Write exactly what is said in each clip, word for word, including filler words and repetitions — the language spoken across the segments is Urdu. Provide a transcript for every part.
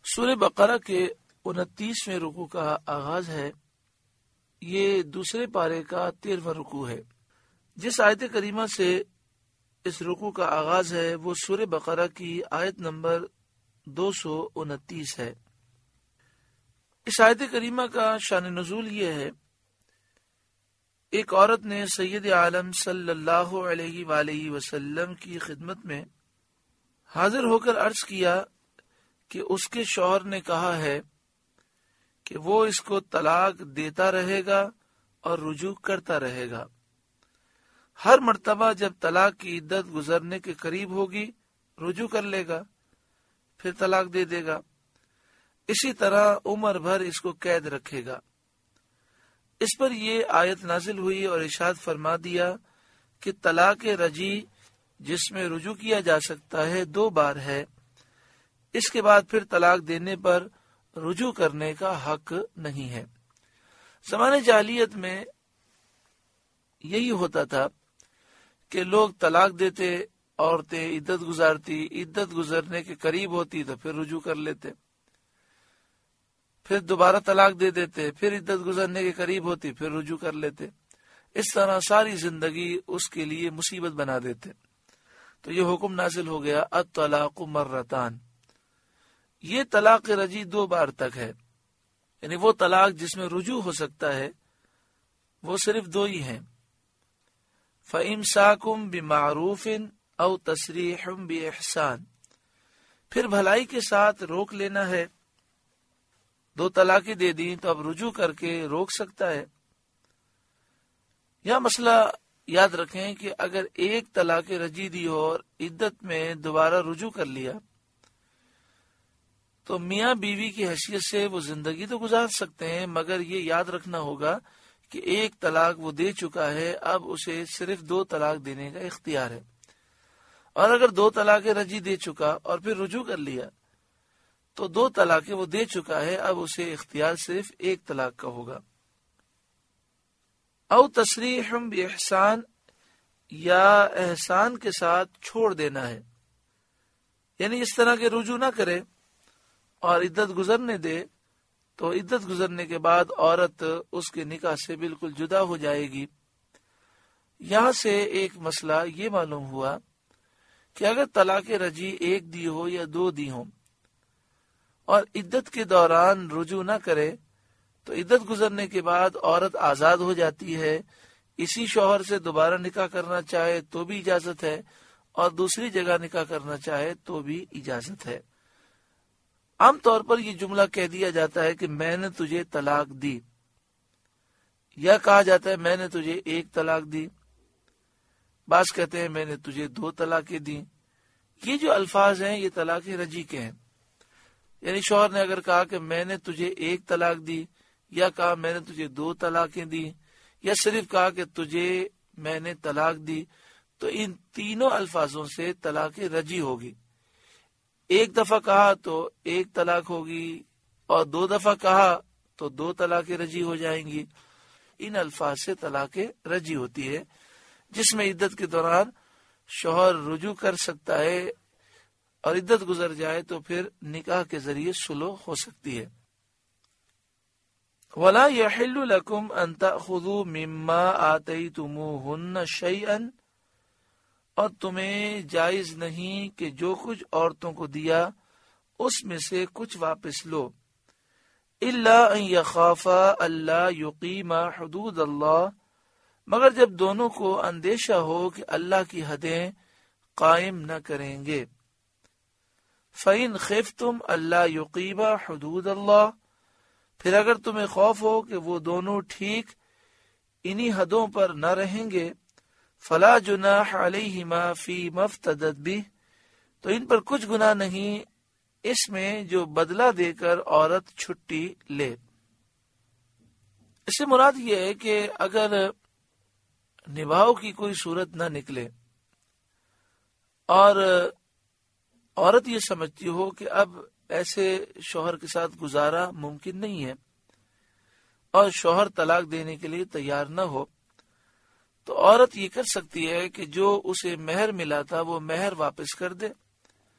سورہ بقرہ کے انتیسویں رکوع کا آغاز ہے۔ یہ دوسرے پارے کا تیرہواں رکوع ہے۔ جس آیت کریمہ سے اس رکوع کا آغاز ہے وہ سورہ بقرہ کی آیت نمبر دو سو انتیس ہے۔ اس آیت کریمہ کا شان نزول یہ ہے، ایک عورت نے سید عالم صلی اللہ علیہ وآلہ وسلم کی خدمت میں حاضر ہو کر عرض کیا کہ اس کے شوہر نے کہا ہے کہ وہ اس کو طلاق دیتا رہے گا اور رجوع کرتا رہے گا، ہر مرتبہ جب طلاق کی عدت گزرنے کے قریب ہوگی رجوع کر لے گا، پھر طلاق دے دے گا، اسی طرح عمر بھر اس کو قید رکھے گا۔ اس پر یہ آیت نازل ہوئی اور ارشاد فرما دیا کہ طلاق رجعی جس میں رجوع کیا جا سکتا ہے دو بار ہے، اس کے بعد پھر طلاق دینے پر رجوع کرنے کا حق نہیں ہے۔ زمانے جاہلیت میں یہی ہوتا تھا کہ لوگ طلاق دیتے، عورتیں عدت گزارتی، عدت گزرنے کے قریب ہوتی تو پھر رجوع کر لیتے، پھر دوبارہ طلاق دے دیتے، پھر عدت گزرنے کے قریب ہوتی پھر رجوع کر لیتے۔ اس طرح ساری زندگی اس کے لیے مصیبت بنا دیتے۔ تو یہ حکم نازل ہو گیا الطلاق مرتان، یہ طلاق رجعی دو بار تک ہے، یعنی وہ طلاق جس میں رجوع ہو سکتا ہے وہ صرف دو ہی ہیں۔ فَإِمْسَاكُمْ بِمَعْرُوفٍ أَوْ تَسْرِيحٌ بِإِحْسَانٍ، پھر بھلائی کے ساتھ روک لینا ہے۔ دو طلاقیں دے دیں تو اب رجوع کر کے روک سکتا ہے۔ یہ مسئلہ یاد رکھیں کہ اگر ایک طلاق رجعی دی ہو اور عدت میں دوبارہ رجوع کر لیا تو میاں بیوی کی حیثیت سے وہ زندگی تو گزار سکتے ہیں، مگر یہ یاد رکھنا ہوگا کہ ایک طلاق وہ دے چکا ہے، اب اسے صرف دو طلاق دینے کا اختیار ہے۔ اور اگر دو طلاق رجعی دے چکا اور پھر رجوع کر لیا تو دو طلاقیں وہ دے چکا ہے، اب اسے اختیار صرف ایک طلاق کا ہوگا۔ او تصریح باحسان، یا احسان کے ساتھ چھوڑ دینا ہے، یعنی اس طرح کے رجوع نہ کرے اور عدت گزرنے دے، تو عدت گزرنے کے بعد عورت اس کے نکاح سے بالکل جدا ہو جائے گی۔ یہاں سے ایک مسئلہ یہ معلوم ہوا کہ اگر طلاق رجعی ایک دی ہو یا دو دی ہوں اور عدت کے دوران رجوع نہ کرے تو عدت گزرنے کے بعد عورت آزاد ہو جاتی ہے، اسی شوہر سے دوبارہ نکاح کرنا چاہے تو بھی اجازت ہے اور دوسری جگہ نکاح کرنا چاہے تو بھی اجازت ہے۔ عام طور پر یہ جملہ کہہ دیا جاتا ہے کہ میں نے تجھے طلاق دی، یا کہا جاتا ہے میں نے تجھے ایک طلاق دی، بعض کہتے ہیں میں نے تجھے دو طلاقیں دی۔ یہ جو الفاظ ہیں یہ طلاق رجعی کے ہیں، یعنی شوہر نے اگر کہا کہ میں نے تجھے ایک طلاق دی، یا کہا میں نے تجھے دو طلاقیں دی، یا صرف کہا کہ تجھے میں نے طلاق دی، تو ان تینوں الفاظوں سے طلاق رجعی ہوگی۔ ایک دفعہ کہا تو ایک طلاق ہوگی، اور دو دفعہ کہا تو دو طلاق رجعی ہو جائیں گی۔ ان الفاظ سے طلاق رجعی ہوتی ہے، جس میں عدت کے دوران شوہر رجوع کر سکتا ہے اور عدت گزر جائے تو پھر نکاح کے ذریعے صلح ہو سکتی ہے۔ وَلَا يَحِلُّ لَكُمْ أَن تَأْخُذُوا مِمَّا آتَيْتُمُوهُنَّ شَيْئًا، اور تمہیں جائز نہیں کہ جو کچھ عورتوں کو دیا اس میں سے کچھ واپس لو، إِلَّا أَن يَخَافَا أَلَّا يُقِيمَا حُدُودَ اللَّهِ، مگر جب دونوں کو اندیشہ ہو کہ اللہ کی حدیں قائم نہ کریں گے۔ فَإِنْ خِفْتُمْ أَلَّا يُقِيمَا حُدُودَ اللَّهِ، پھر اگر تمہیں خوف ہو کہ وہ دونوں ٹھیک انہی حدوں پر نہ رہیں گے، فلا جناح علیہما فی ما افتدت بہ، تو ان پر کچھ گناہ نہیں اس میں جو بدلہ دے کر عورت چھٹی لے۔ اس سے مراد یہ ہے کہ اگر نباہ کی کوئی صورت نہ نکلے اور عورت یہ سمجھتی ہو کہ اب ایسے شوہر کے ساتھ گزارا ممکن نہیں ہے اور شوہر طلاق دینے کے لیے تیار نہ ہو، تو عورت یہ کر سکتی ہے کہ جو اسے مہر ملا تھا وہ مہر واپس کر دے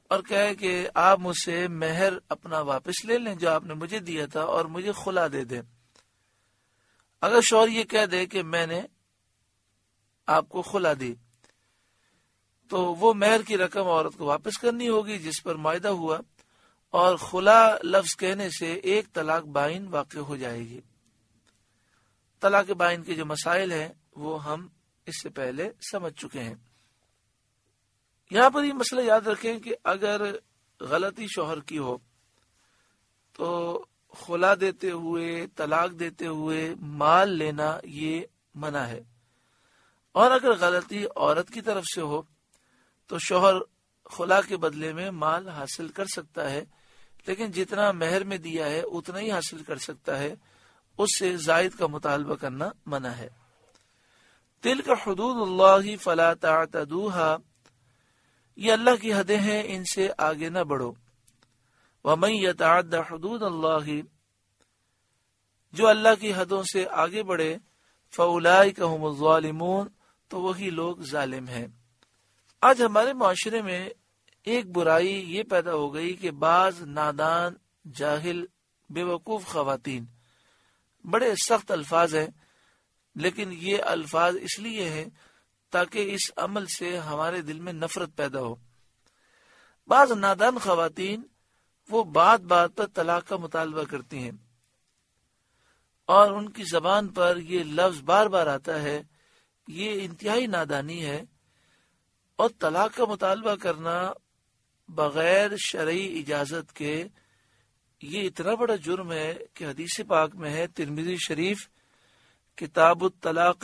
اور کہے کہ آپ مجھ سے مہر اپنا واپس لے لیں جو آپ نے مجھے دیا تھا اور مجھے خلا دے دیں. اگر شوہر یہ کہہ دے کہ میں نے آپ کو خلا دی تو وہ مہر کی رقم عورت کو واپس کرنی ہوگی جس پر معاہدہ ہوا، اور خلا لفظ کہنے سے ایک طلاق بائن واقع ہو جائے گی. طلاق بائن کے جو مسائل ہیں وہ ہم اس سے پہلے سمجھ چکے ہیں. یہاں پر یہ مسئلہ یاد رکھیں کہ اگر غلطی شوہر کی ہو تو خلا دیتے ہوئے، طلاق دیتے ہوئے مال لینا یہ منع ہے، اور اگر غلطی عورت کی طرف سے ہو تو شوہر خلا کے بدلے میں مال حاصل کر سکتا ہے، لیکن جتنا مہر میں دیا ہے اتنا ہی حاصل کر سکتا ہے، اس سے زائد کا مطالبہ کرنا منع ہے. تلک حدود اللہ فلا تعتدوها، یہ اللہ کی حدیں ہیں، ان سے آگے نہ بڑھو. ومن یتعد حدود اللہ، جو اللہ کی حدوں سے آگے بڑھے، فاولئک هم الظالمون، تو وہی لوگ ظالم ہیں. آج ہمارے معاشرے میں ایک برائی یہ پیدا ہو گئی کہ بعض نادان، جاہل، بے وقوف خواتین، بڑے سخت الفاظ ہیں لیکن یہ الفاظ اس لیے ہیں تاکہ اس عمل سے ہمارے دل میں نفرت پیدا ہو. بعض نادان خواتین وہ بات بات پر طلاق کا مطالبہ کرتی ہیں اور ان کی زبان پر یہ لفظ بار بار آتا ہے. یہ انتہائی نادانی ہے، اور طلاق کا مطالبہ کرنا بغیر شرعی اجازت کے یہ اتنا بڑا جرم ہے کہ حدیث پاک میں ہے، ترمذی شریف کتاب الطلاق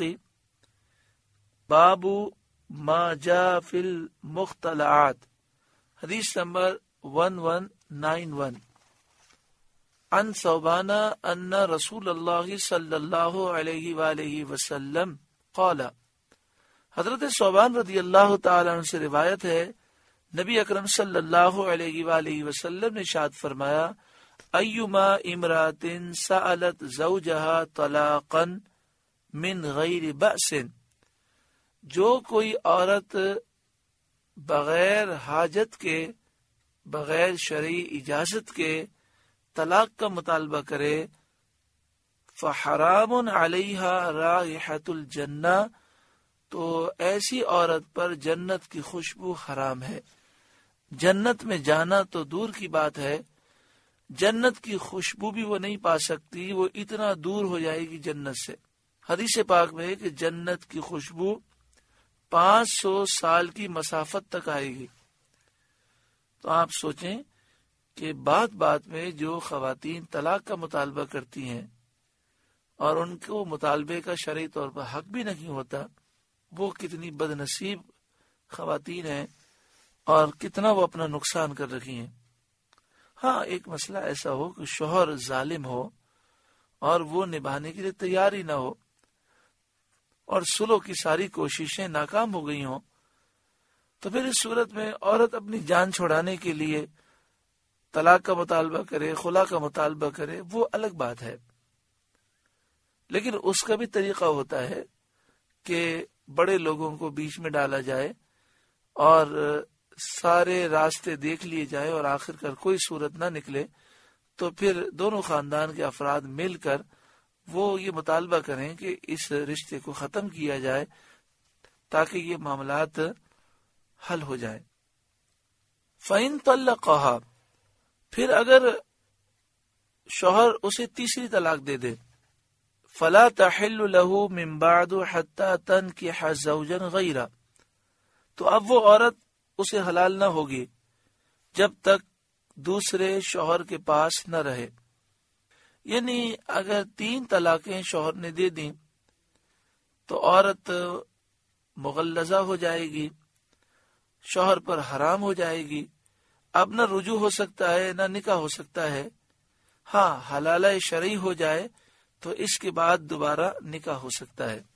باب ما جاء فی المختلعات، حدیث نمبر eleven ninety-one. عن ثوبان ان رسول اللہ صلی اللہ علیہ وآلہ وسلم قال، حضرت ثوبان رضی اللہ تعالی عنہ سے روایت ہے، نبی اکرم صلی اللہ علیہ وآلہ وسلم نے ارشاد فرمایا، ایما امرات سألت زوجہا طلاقا من غیر بأس، جو کوئی عورت بغیر حاجت کے، بغیر شرعی اجازت کے طلاق کا مطالبہ کرے، فحرام علیہا رائحۃ الجنہ، تو ایسی عورت پر جنت کی خوشبو حرام ہے. جنت میں جانا تو دور کی بات ہے، جنت کی خوشبو بھی وہ نہیں پا سکتی، وہ اتنا دور ہو جائے گی جنت سے. حدیث پاک میں ہے کہ جنت کی خوشبو پانچ سو سال کی مسافت تک آئے گی. تو آپ سوچیں کہ بات بات میں جو خواتین طلاق کا مطالبہ کرتی ہیں اور ان کو مطالبے کا شرعی طور پر حق بھی نہیں ہوتا، وہ کتنی بد نصیب خواتین ہیں اور کتنا وہ اپنا نقصان کر رہی ہیں. ہاں، ایک مسئلہ ایسا ہو کہ شوہر ظالم ہو اور وہ نبھانے کے لیے تیار ہی نہ ہو اور صلح کی ساری کوششیں ناکام ہو گئی ہوں، تو پھر اس صورت میں عورت اپنی جان چھڑانے کے لیے طلاق کا مطالبہ کرے، خلا کا مطالبہ کرے، وہ الگ بات ہے. لیکن اس کا بھی طریقہ ہوتا ہے کہ بڑے لوگوں کو بیچ میں ڈالا جائے اور سارے راستے دیکھ لیے جائے اور آخر کر کوئی صورت نہ نکلے تو پھر دونوں خاندان کے افراد مل کر وہ یہ مطالبہ کریں کہ اس رشتے کو ختم کیا جائے تاکہ یہ معاملات حل ہو جائیں. فَإِن طَلَّقَهَا، پھر اگر شوہر اسے تیسری طلاق دے دے، فَلَا تَحِلُّ لَهُ مِن بَعْدُ حَتَّى تَنْكِحَ زَوْجًا غَيْرَهُ، تو اب وہ عورت اسے حلال نہ ہوگی جب تک دوسرے شوہر کے پاس نہ رہے. یعنی اگر تین طلاقیں شوہر نے دے دیں تو عورت مغلظہ ہو جائے گی، شوہر پر حرام ہو جائے گی، اب نہ رجوع ہو سکتا ہے نہ نکاح ہو سکتا ہے. ہاں، حلالہ شرعی ہو جائے تو اس کے بعد دوبارہ نکاح ہو سکتا ہے.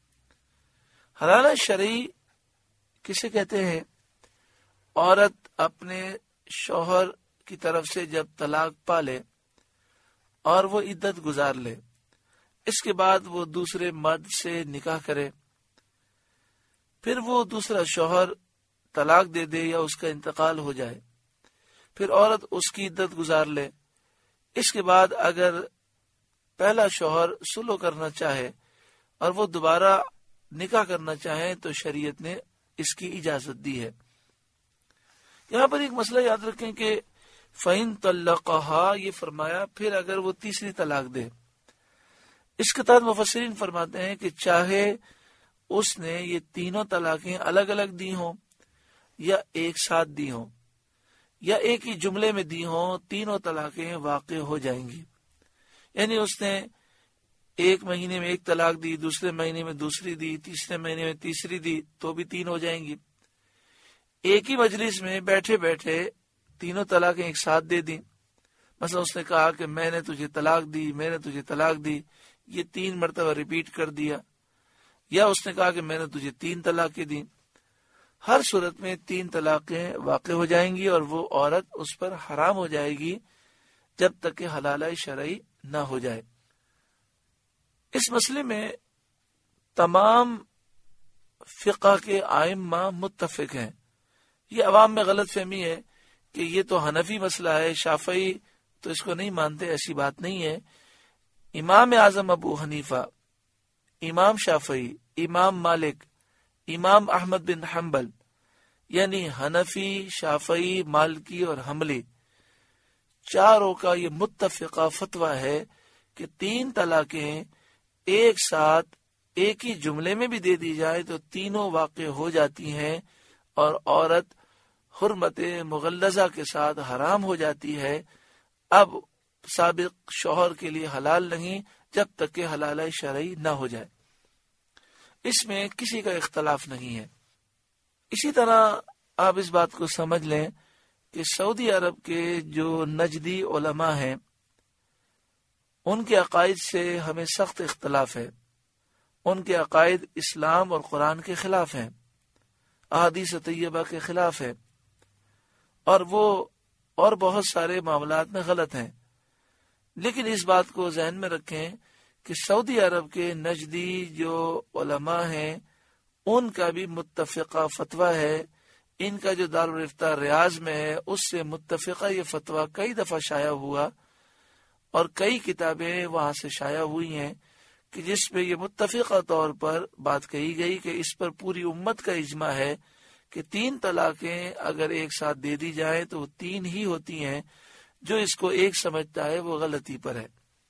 حلالہ شرعی کسے کہتے ہیں؟ عورت اپنے شوہر کی طرف سے جب طلاق پا لے اور وہ عدت گزار لے، اس کے بعد وہ دوسرے مرد سے نکاح کرے، پھر وہ دوسرا شوہر طلاق دے دے یا اس کا انتقال ہو جائے، پھر عورت اس کی عدت گزار لے. اس کے بعد اگر پہلا شوہر سلو کرنا چاہے اور وہ دوبارہ نکاح کرنا چاہیں تو شریعت نے اس کی اجازت دی ہے. یہاں پر ایک مسئلہ یاد رکھیں کہ فَإِن طَلَّقَهَا، یہ فرمایا پھر اگر وہ تیسری طلاق دے. اس کے تحت مفسرین فرماتے ہیں کہ چاہے اس نے یہ تینوں طلاقیں الگ الگ دی ہوں یا ایک ساتھ دی ہوں یا ایک ہی جملے میں دی ہوں، تینوں طلاقیں واقع ہو جائیں گی. یعنی اس نے ایک مہینے میں ایک طلاق دی، دوسرے مہینے میں دوسری دی، تیسرے مہینے میں تیسری دی، تو بھی تین ہو جائیں گی. ایک ہی مجلس میں بیٹھے بیٹھے تینوں طلاقیں ایک ساتھ دے دی. مثلا اس نے کہا کہ میں نے تجھے طلاق دی، میں نے تجھے طلاق دی، یہ تین مرتبہ ریپیٹ کر دیا. یا اس نے کہا کہ میں نے تجھے تین طلاقیں دی. ہر صورت میں تین طلاقیں واقع ہو جائیں گی اور وہ عورت اس پر حرام ہو جائے گی جب تک کہ حلالہ شرعی نہ ہو جائے. اس مسئلے میں تمام فقہ کے ائمہ متفق ہیں. یہ عوام میں غلط فہمی ہے کہ یہ تو حنفی مسئلہ ہے، شافعی تو اس کو نہیں مانتے. ایسی بات نہیں ہے. امام اعظم ابو حنیفہ، امام شافعی، امام مالک، امام احمد بن حنبل، یعنی حنفی، شافعی، مالکی اور حنبلی، چاروں کا یہ متفقہ فتویٰ ہے کہ تین طلاقیں ایک ساتھ ایک ہی جملے میں بھی دے دی جائے تو تینوں واقع ہو جاتی ہیں اور عورت حرمت مغلظہ کے ساتھ حرام ہو جاتی ہے. اب سابق شوہر کے لیے حلال نہیں جب تک کہ حلالہ شرعی نہ ہو جائے. اس میں کسی کا اختلاف نہیں ہے. اسی طرح آپ اس بات کو سمجھ لیں کہ سعودی عرب کے جو نجدی علماء ہیں ان کے عقائد سے ہمیں سخت اختلاف ہے. ان کے عقائد اسلام اور قرآن کے خلاف ہیں، احادیث طیبہ کے خلاف ہے، اور وہ اور بہت سارے معاملات میں غلط ہیں. لیکن اس بات کو ذہن میں رکھیں کہ سعودی عرب کے نجدی جو علماء ہیں ان کا بھی متفقہ فتویٰ ہے. ان کا جو دارالفتہ ریاض میں ہے اس سے متفقہ یہ فتویٰ کئی دفعہ شائع ہوا اور کئی کتابیں وہاں سے شائع ہوئی ہیں کہ جس پہ یہ متفقہ طور پر بات کہی گئی کہ اس پر پوری امت کا اجماع ہے کہ تین طلاقیں اگر ایک ساتھ دے دی جائیں تو وہ تین ہی ہوتی ہیں. جو اس کو ایک سمجھتا ہے وہ غلطی پر ہے.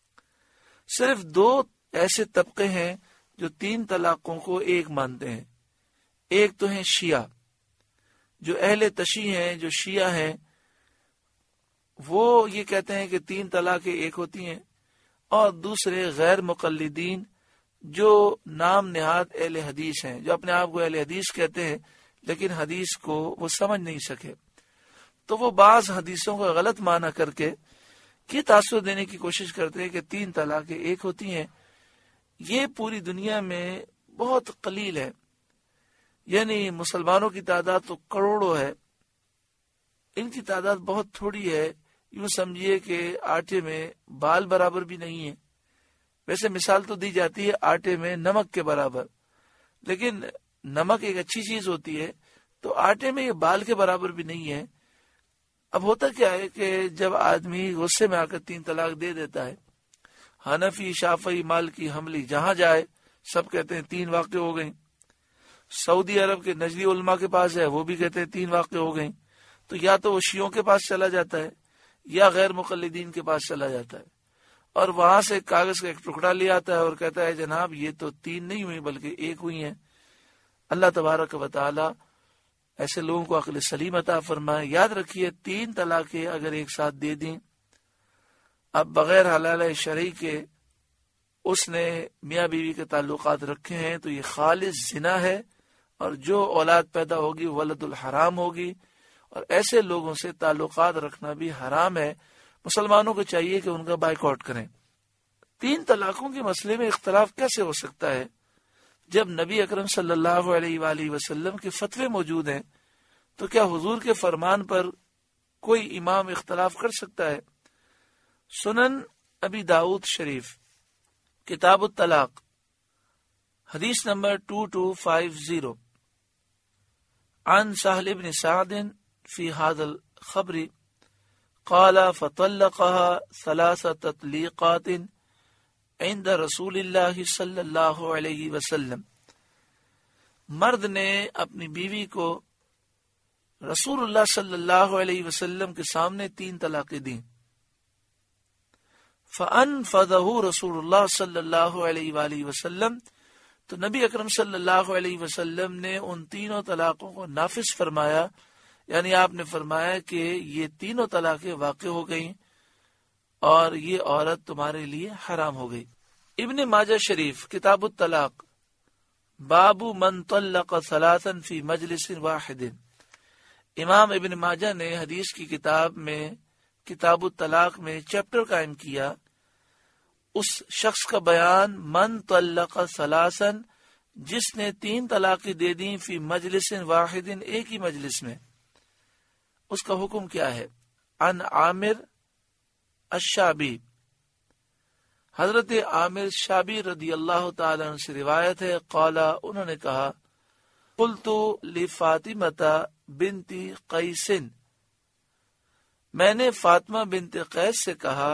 صرف دو ایسے طبقے ہیں جو تین طلاقوں کو ایک مانتے ہیں. ایک تو ہیں شیعہ، جو اہل تشیع ہیں، جو شیعہ ہیں، وہ یہ کہتے ہیں کہ تین طلاقیں ایک ہوتی ہیں. اور دوسرے غیر مقلدین جو نام نہاد اہل حدیث ہیں، جو اپنے آپ کو اہل حدیث کہتے ہیں لیکن حدیث کو وہ سمجھ نہیں سکے، تو وہ بعض حدیثوں کا غلط معنی کر کے یہ تاثر دینے کی کوشش کرتے ہیں کہ تین طلاقیں ایک ہوتی ہیں. یہ پوری دنیا میں بہت قلیل ہے. یعنی مسلمانوں کی تعداد تو کروڑوں ہے، ان کی تعداد بہت تھوڑی ہے. یوں سمجھیے کہ آٹے میں بال برابر بھی نہیں ہے. ویسے مثال تو دی جاتی ہے آٹے میں نمک کے برابر، لیکن نمک ایک اچھی چیز ہوتی ہے تو آٹے میں یہ بال کے برابر بھی نہیں ہے. اب ہوتا کیا ہے کہ جب آدمی غصے میں آ کر تین طلاق دے دیتا ہے، حنفی، شافعی، مالکی، حنبلی جہاں جائے سب کہتے ہیں تین واقع ہو گئیں. سعودی عرب کے نجدی علماء کے پاس ہے، وہ بھی کہتے ہیں تین واقع ہو گئیں. تو یا تو وہ شیعوں کے پاس چلا جاتا ہے یا غیر مقلدین کے پاس چلا جاتا ہے اور وہاں سے کاغذ کا ایک ٹکڑا لے آتا ہے اور کہتا ہے جناب یہ تو تین نہیں ہوئی بلکہ ایک ہوئی ہیں. اللہ تبارک و تعالی ایسے لوگوں کو عقل سلیم عطا فرمائے. یاد رکھیے تین طلاقیں اگر ایک ساتھ دے دیں، اب بغیر حلال شرعی کے اس نے میاں بیوی کے تعلقات رکھے ہیں تو یہ خالص زنا ہے اور جو اولاد پیدا ہوگی ولد الحرام ہوگی، اور ایسے لوگوں سے تعلقات رکھنا بھی حرام ہے. مسلمانوں کو چاہیے کہ ان کا بائیکاٹ کریں. تین طلاقوں کے مسئلے میں اختلاف کیسے ہو سکتا ہے جب نبی اکرم صلی اللہ علیہ وآلہ وسلم کے فتوے موجود ہیں؟ تو کیا حضور کے فرمان پر کوئی امام اختلاف کر سکتا ہے؟ سنن ابی داؤد شریف کتاب الطلاق حدیث نمبر دو دو پانچ صفر عن سہل بن سعد فی هذا الخبر قال فطلقها ثلاث تطلیقات عند رسول اللہ صلی اللہ علیہ وسلم، مرد نے اپنی بیوی کو رسول اللہ صلی اللہ علیہ وسلم کے سامنے تین طلاقیں دیں. فَأَنْفَذَهُ رسول اللہ صلی اللہ علیہ وآلہ وسلم، تو نبی اکرم صلی اللہ علیہ وسلم نے ان تینوں طلاقوں کو نافذ فرمایا، یعنی آپ نے فرمایا کہ یہ تینوں طلاقیں واقع ہو گئیں اور یہ عورت تمہارے لیے حرام ہو گئی. ابن ماجہ شریف کتاب الطلاق، باب من طلق ثلاثا فی مجلس واحد. امام ابن ماجہ نے حدیث کی کتاب میں کتاب الطلاق میں چیپٹر قائم کیا اس شخص کا بیان، من طلق ثلاثا، جس نے تین طلاقیں دے دیں، فی مجلس واحد، ایک ہی مجلس میں. اس کا حکم کیا ہے؟ عن عامر الشعبی، حضرت عامر شعبی رضی اللہ تعالی عنہ سے روایت ہے، قال، انہوں نے کہا، قلت لفاطمہ بنت قیس، میں نے فاطمہ بنت قیس سے کہا،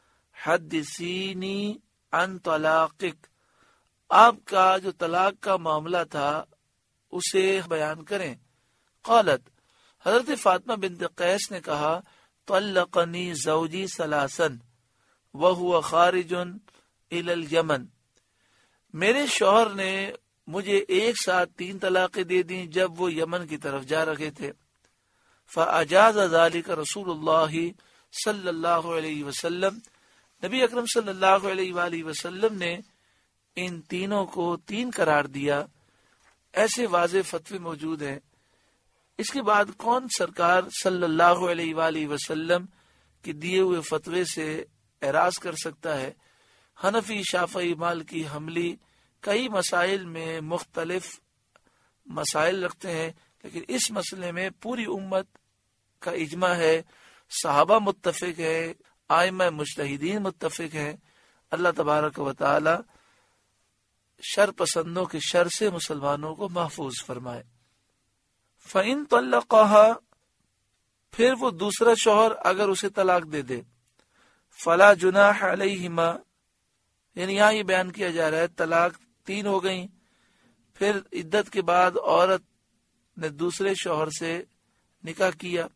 حدثینی عن طلاقک، آپ کا جو طلاق کا معاملہ تھا اسے بیان کریں. قالت، حضرت فاطمہ بنت قیس نے کہا، طلقنی زوجی ثلاثا وہو خارج الی الیمن، میرے شوہر نے مجھے ایک ساتھ تین طلاقیں دے دیں جب وہ یمن کی طرف جا رہے تھے. فاجاز ذلك رسول اللہ صلی اللہ علیہ وسلم، نبی اکرم صلی اللہ علیہ وآلہ وسلم نے ان تینوں کو تین قرار دیا. ایسے واضح فتوے موجود ہیں. اس کے بعد کون سرکار صلی اللہ علیہ وآلہ وسلم کے دیے ہوئے فتوے سے اعراض کر سکتا ہے؟ حنفی، شافعی، مالکی، حنبلی کئی مسائل میں مختلف مسائل رکھتے ہیں، لیکن اس مسئلے میں پوری امت کا اجماع ہے، صحابہ متفق ہے، ائمہ مجتہدین متفق ہیں. اللہ تبارک و تعالی شر پسندوں کے شر سے مسلمانوں کو محفوظ فرمائے. فَإِن طَلَّقَهَا، پھر وہ دوسرا شوہر اگر اسے طلاق دے دے، فَلَا جُنَاحَ عَلَيْهِمَا، یعنی یہاں یہ بیان کیا جا رہا ہے طلاق تین ہو گئیں، پھر عدت کے بعد عورت نے دوسرے شوہر سے نکاح کیا.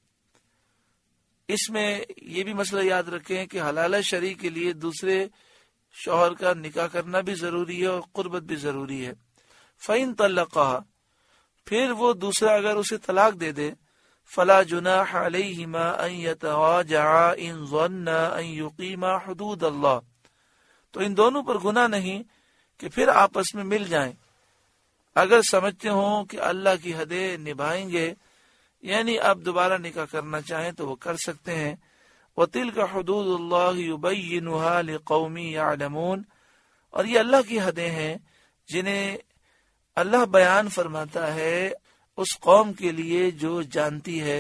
اس میں یہ بھی مسئلہ یاد رکھیں کہ حلالہ شرعی کے لیے دوسرے شوہر کا نکاح کرنا بھی ضروری ہے اور قربت بھی ضروری ہے. فَإِن طَلَّقَهَا، پھر وہ دوسرا اگر اسے طلاق دے دے، فَلَا جُنَاحَ عَلَيْهِمَا أَن يَتَوَاجَعَا إِن ظَنَّا أَن يُقِيمَا حُدُودَ اللَّهِ، تو ان دونوں پر گناہ نہیں کہ پھر آپس میں مل جائیں اگر سمجھتے ہوں کہ اللہ کی حدیں نبھائیں گے، یعنی اب دوبارہ نکاح کرنا چاہیں تو وہ کر سکتے ہیں. وَتِلْكَ حُدُودُ اللَّهِ يُبَيِّنُهَا لِقَوْمٍ يَعْلَمُونَ، اور یہ اللہ کی حدیں ہیں جنہیں اللہ بیان فرماتا ہے اس قوم کے لیے جو جانتی ہے.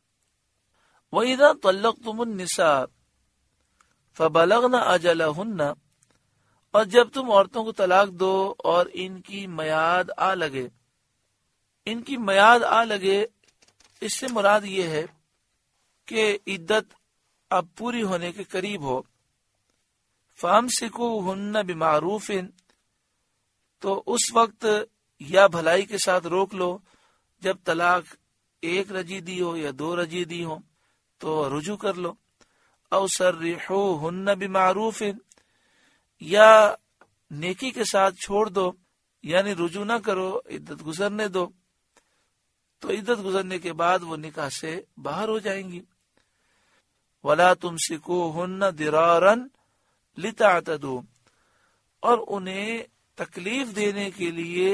وَإِذَا طَلَّقْتُمُ النِّسَاءَ فَبَلَغْنَ أَجَلَهُنَّ، اور جب تم عورتوں کو طلاق دو اور ان کی میعاد آ لگے. ان کی میعاد آ لگے، اس سے مراد یہ ہے کہ عدت اب پوری ہونے کے قریب ہو. فَأَمْسِكُوهُنَّ بِمَعْرُوفٍ، تو اس وقت یا بھلائی کے ساتھ روک لو. جب طلاق ایک رجی دی ہو یا دو رجی دی ہو تو رجوع کر لو. او سرحوهن بمعروف، یا نیکی کے ساتھ چھوڑ دو، یعنی رجوع نہ کرو، عدت گزرنے دو، تو عدت گزرنے کے بعد وہ نکاح سے باہر ہو جائیں گی. ولا تمسکوهن ضرارا لتعتدوا، اور انہیں تکلیف دینے کے لیے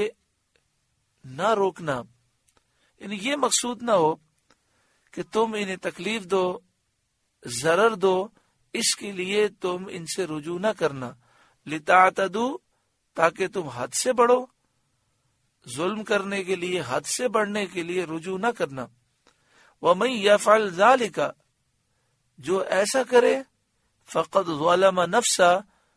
نہ روکنا، یعنی یہ مقصود نہ ہو کہ تم انہیں تکلیف دو، ضرر دو، اس کے لیے تم ان سے رجوع نہ کرنا. لتعتدوا، تاکہ تم حد سے بڑھو، ظلم کرنے کے لیے، حد سے بڑھنے کے لیے رجوع نہ کرنا. وَمَن يَفْعَلْ ذَلِكَ، جو ایسا کرے، فقد ظلم نفسا،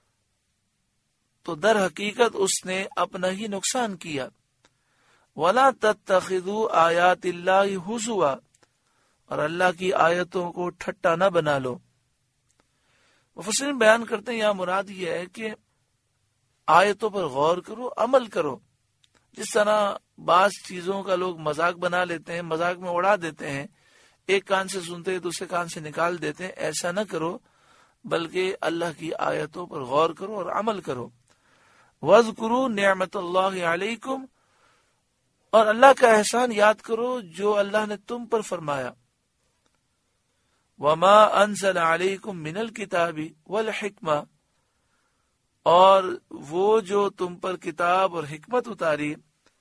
تو در حقیقت اس نے اپنا ہی نقصان کیا. وَلَا تَتَّخِذُوا آیَاتِ اللَّهِ هُزُوًا، اور اللہ کی آیتوں کو ٹھٹا نہ بنا لو۔ مفسرین بیان کرتے ہیں یہاں مراد یہ ہے کہ آیتوں پر غور کرو، عمل کرو۔ جس طرح بعض چیزوں کا لوگ مذاق بنا لیتے ہیں، مذاق میں اڑا دیتے ہیں، ایک کان سے سنتے ہیں دوسرے کان سے نکال دیتے ہیں، ایسا نہ کرو، بلکہ اللہ کی آیتوں پر غور کرو اور عمل کرو۔ وَاذْكُرُوا نِعْمَةَ اللَّهِ عَلَيْكُمْ، اور اللہ کا احسان یاد کرو جو اللہ نے تم پر فرمایا۔ وَمَا أَنزَلَ عَلَيْكُمْ مِنَ الْكِتَابِ وَالْحِكْمَةِ، اور وہ جو تم پر کتاب اور حکمت اتاری،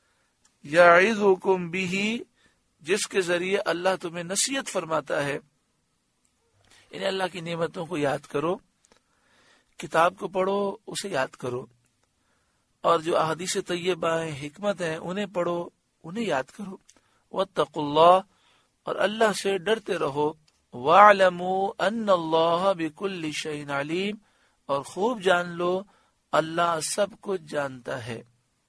یعظکم بہ، جس کے ذریعے اللہ تمہیں نصیحت فرماتا ہے۔ یعنی اللہ کی نعمتوں کو یاد کرو، کتاب کو پڑھو، اسے یاد کرو، اور جو احادیث طیبہ ہیں، حکمت ہیں، انہیں پڑھو، انہیں یاد کرو۔ واتقوا اللہ، اور اللہ سے ڈرتے رہو۔ واعلموا ان اللہ بکل شیء علیم، اور خوب جان لو اللہ سب کچھ جانتا ہے۔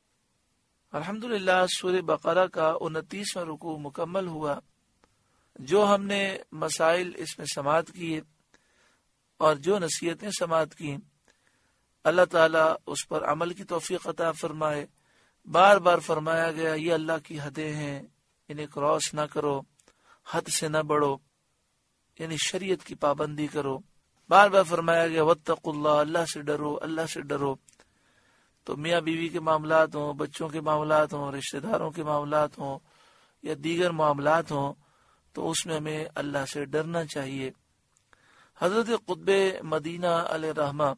الحمدللہ سورہ بقرہ کا انتیسواں رکوع مکمل ہوا۔ جو ہم نے مسائل اس میں سماعت کیے اور جو نصیحتیں سماعت کی، اللہ تعالیٰ اس پر عمل کی توفیق عطا فرمائے۔ بار بار فرمایا گیا یہ اللہ کی حدیں ہیں، انہیں کراس نہ کرو، حد سے نہ بڑھو، یعنی شریعت کی پابندی کرو۔ بار بار فرمایا گیا واتقوا اللہ، اللہ سے ڈرو، اللہ سے ڈرو۔ تو میاں بیوی کے معاملات ہوں، بچوں کے معاملات ہوں، رشتہ داروں کے معاملات ہوں، یا دیگر معاملات ہوں، تو اس میں ہمیں اللہ سے ڈرنا چاہیے۔ حضرت قطب مدینہ علیہ رحمہ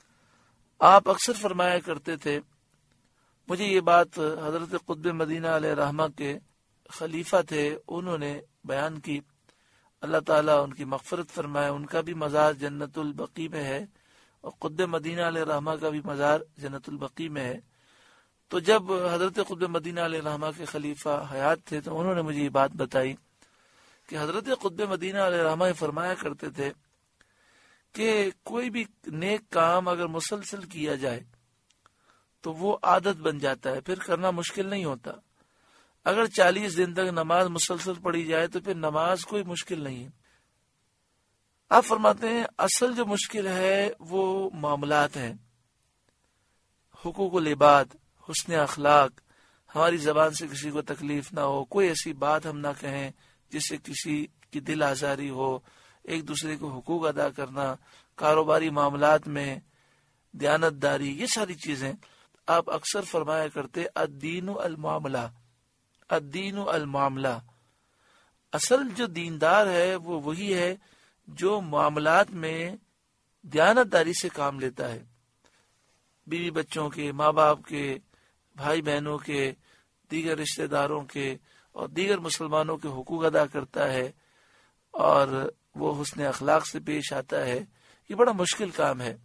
آپ اکثر فرمایا کرتے تھے، مجھے یہ بات حضرت قطب مدینہ علیہ رحمہ کے خلیفہ تھے، انہوں نے بیان کی، اللہ تعالیٰ ان کی مغفرت فرمائے۔ ان کا بھی مزار جنت البقیع میں ہے، اور قطب مدینہ علیہ رحمہ کا بھی مزار جنت البقیع میں ہے۔ تو جب حضرت قطب مدینہ علیہ رحمہ کے خلیفہ حیات تھے تو انہوں نے مجھے یہ بات بتائی کہ حضرت قطب مدینہ علیہ رحمہ فرمایا کرتے تھے کہ کوئی بھی نیک کام اگر مسلسل کیا جائے تو وہ عادت بن جاتا ہے، پھر کرنا مشکل نہیں ہوتا۔ اگر چالیس دن تک نماز مسلسل پڑھی جائے تو پھر نماز کوئی مشکل نہیں ہے۔ آپ فرماتے ہیں اصل جو مشکل ہے وہ معاملات ہیں، حقوق العباد، حسن اخلاق، ہماری زبان سے کسی کو تکلیف نہ ہو، کوئی ایسی بات ہم نہ کہیں جس سے کسی کی دل آزاری ہو، ایک دوسرے کو حقوق ادا کرنا، کاروباری معاملات میں دیانت داری، یہ ساری چیزیں آپ اکثر فرمایا کرتے الدین المعاملہ، الدین المعاملہ۔ اصل جو دیندار ہے وہ وہی ہے جو معاملات میں دیانت داری سے کام لیتا ہے، بیوی بچوں کے، ماں باپ کے، بھائی بہنوں کے، دیگر رشتہ داروں کے اور دیگر مسلمانوں کے حقوق ادا کرتا ہے، اور وہ حسن اخلاق سے پیش آتا ہے۔ یہ بڑا مشکل کام ہے۔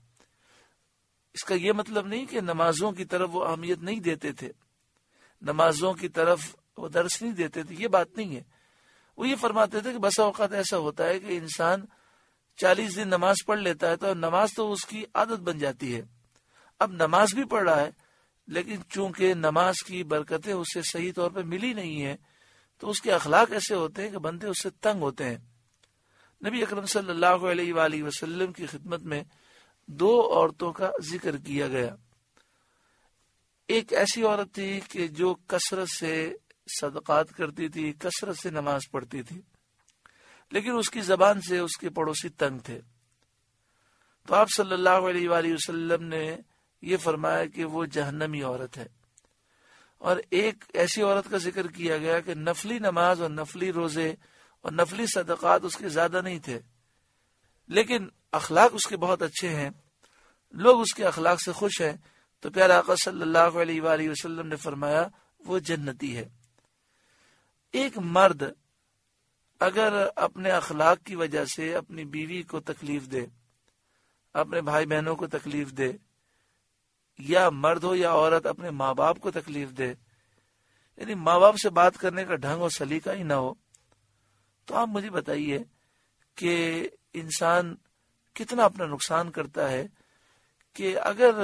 اس کا یہ مطلب نہیں کہ نمازوں کی طرف وہ اہمیت نہیں دیتے تھے، نمازوں کی طرف وہ درس نہیں دیتے تھے، یہ بات نہیں ہے۔ وہ یہ فرماتے تھے کہ بسا اوقات ایسا ہوتا ہے کہ انسان چالیس دن نماز پڑھ لیتا ہے تو نماز تو اس کی عادت بن جاتی ہے، اب نماز بھی پڑھ رہا ہے، لیکن چونکہ نماز کی برکتیں اسے صحیح طور پہ ملی نہیں ہیں تو اس کے اخلاق ایسے ہوتے ہیں کہ بندے اس سے تنگ ہوتے ہیں۔ نبی اکرم صلی اللہ علیہ وآلہ وسلم کی خدمت میں دو عورتوں کا ذکر کیا گیا۔ ایک ایسی عورت تھی کہ جو کثرت سے صدقات کرتی تھی، کثرت سے نماز پڑھتی تھی، لیکن اس کی زبان سے اس کے پڑوسی تنگ تھے۔ تو آپ صلی اللہ علیہ وآلہ وسلم نے یہ فرمایا کہ وہ جہنمی عورت ہے۔ اور ایک ایسی عورت کا ذکر کیا گیا کہ نفلی نماز اور نفلی روزے اور نفلی صدقات اس کے زیادہ نہیں تھے، لیکن اخلاق اس کے بہت اچھے ہیں، لوگ اس کے اخلاق سے خوش ہیں، تو پیارا آقا صلی اللہ علیہ وآلہ وسلم نے فرمایا وہ جنتی ہے۔ ایک مرد اگر اپنے اخلاق کی وجہ سے اپنی بیوی کو تکلیف دے، اپنے بھائی بہنوں کو تکلیف دے، یا مرد ہو یا عورت اپنے ماں باپ کو تکلیف دے، یعنی ماں باپ سے بات کرنے کا ڈھنگ اور سلیقہ ہی نہ ہو، تو آپ مجھے بتائیے کہ انسان کتنا اپنا نقصان کرتا ہے کہ اگر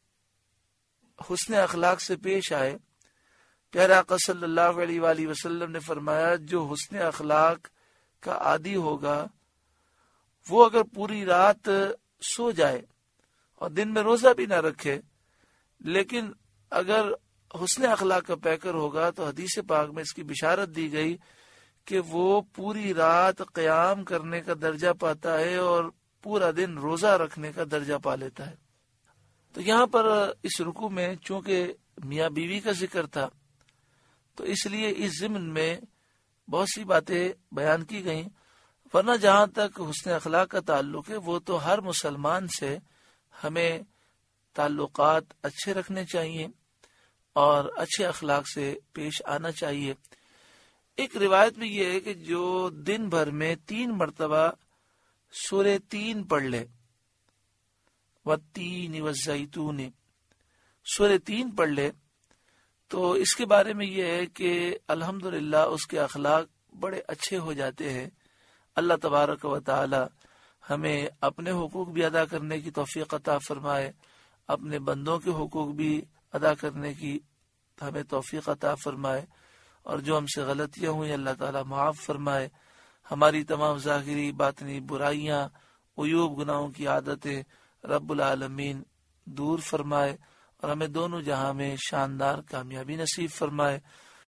حسن اخلاق سے پیش آئے۔ پیارے آقا صلی اللہ علیہ وآلہ وسلم نے فرمایا جو حسن اخلاق کا عادی ہوگا وہ اگر پوری رات سو جائے اور دن میں روزہ بھی نہ رکھے، لیکن اگر حسن اخلاق کا پیکر ہوگا تو حدیث پاک میں اس کی بشارت دی گئی کہ وہ پوری رات قیام کرنے کا درجہ پاتا ہے اور پورا دن روزہ رکھنے کا درجہ پا لیتا ہے۔ تو یہاں پر اس رکوع میں چونکہ میاں بیوی کا ذکر تھا تو اس لیے اس ضمن میں بہت سی باتیں بیان کی گئیں، ورنہ جہاں تک حسن اخلاق کا تعلق ہے وہ تو ہر مسلمان سے ہمیں تعلقات اچھے رکھنے چاہیے اور اچھے اخلاق سے پیش آنا چاہیے۔ ایک روایت میں یہ ہے کہ جو دن بھر میں تین مرتبہ سورہ تین پڑھ لے، والتین والزیتون، سورہ تین پڑھ لے، تو اس کے بارے میں یہ ہے کہ الحمدللہ اس کے اخلاق بڑے اچھے ہو جاتے ہیں۔ اللہ تبارک و تعالی ہمیں اپنے حقوق بھی ادا کرنے کی توفیق عطا فرمائے، اپنے بندوں کے حقوق بھی ادا کرنے کی ہمیں توفیق عطا فرمائے، اور جو ہم سے غلطیاں ہوئی اللہ تعالی معاف فرمائے، ہماری تمام ظاہری باطنی برائیاں، عیوب، گناہوں کی عادتیں رب العالمین دور فرمائے اور ہمیں دونوں جہاں میں شاندار کامیابی نصیب فرمائے۔